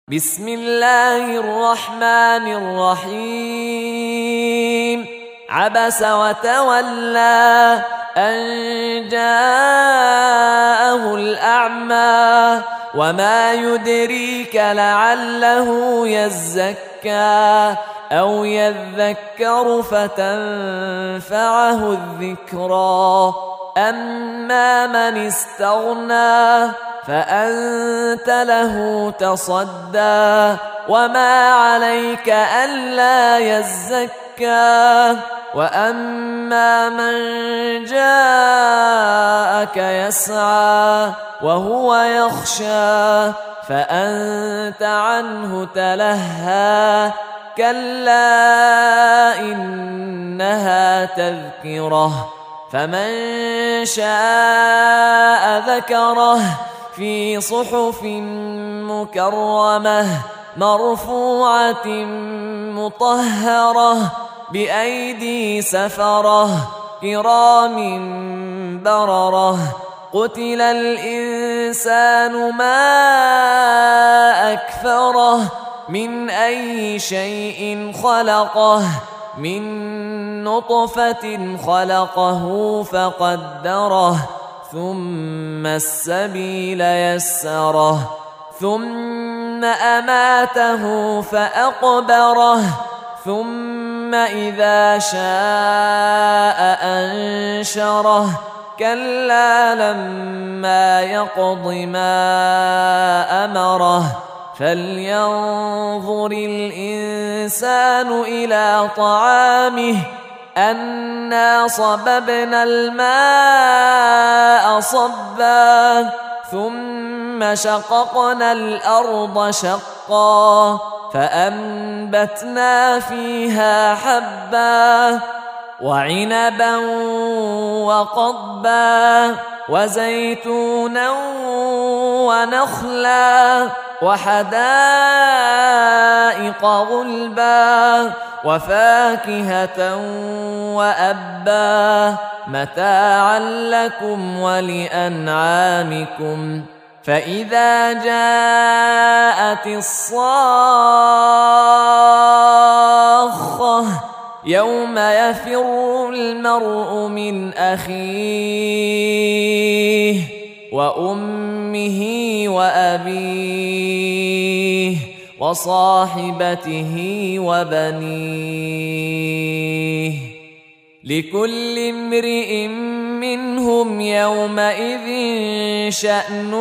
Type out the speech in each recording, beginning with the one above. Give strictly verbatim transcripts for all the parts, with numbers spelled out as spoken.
بسم الله الرحمن الرحيم عبس وتولى أن جاءه الأعمى وما يدريك لعله يزكى أو يذكر فتنفعه الذكرى أما من استغنى فأنت له تصدى وما عليك ألا يزكى وأما من جاءك يسعى وهو يخشى فأنت عنه تلهى كلا إنها تذكرة فمن شاء ذكره في صحف مكرمة مرفوعة مطهرة بأيدي سفرة كرام بررة قتل الإنسان ما أكفره من أي شيء خلقه من نطفة خلقه فقدره ثم السبيل يسره ثم أماته فأقبره ثم إذا شاء أنشره كلا لما يقض ما أمره فلينظر الإنسان إلى طعامه أنا صببنا الماء صبا ثم شققنا الأرض شقا فأنبتنا فيها حبا وعنبا وقضبا وزيتونا ونخلا وحدائق غلبا وفاكهة وأبا متاعا لكم ولأنعامكم فإذا جاءت الصاخة يوم يفر المرء من أخيه وأمه وأبيه وصاحبته وبنيه لكل امرئ منهم يومئذ شأن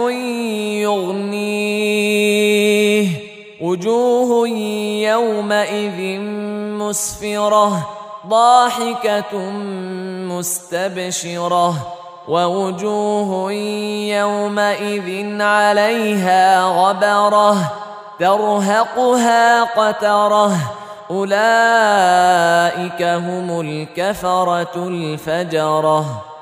يغنيه وجوه يومئذ مسفرة ضاحكة مستبشرة ووجوه يومئذ عليها غبرة ترهقها قترة أولئك هم الكفرة الفجرة.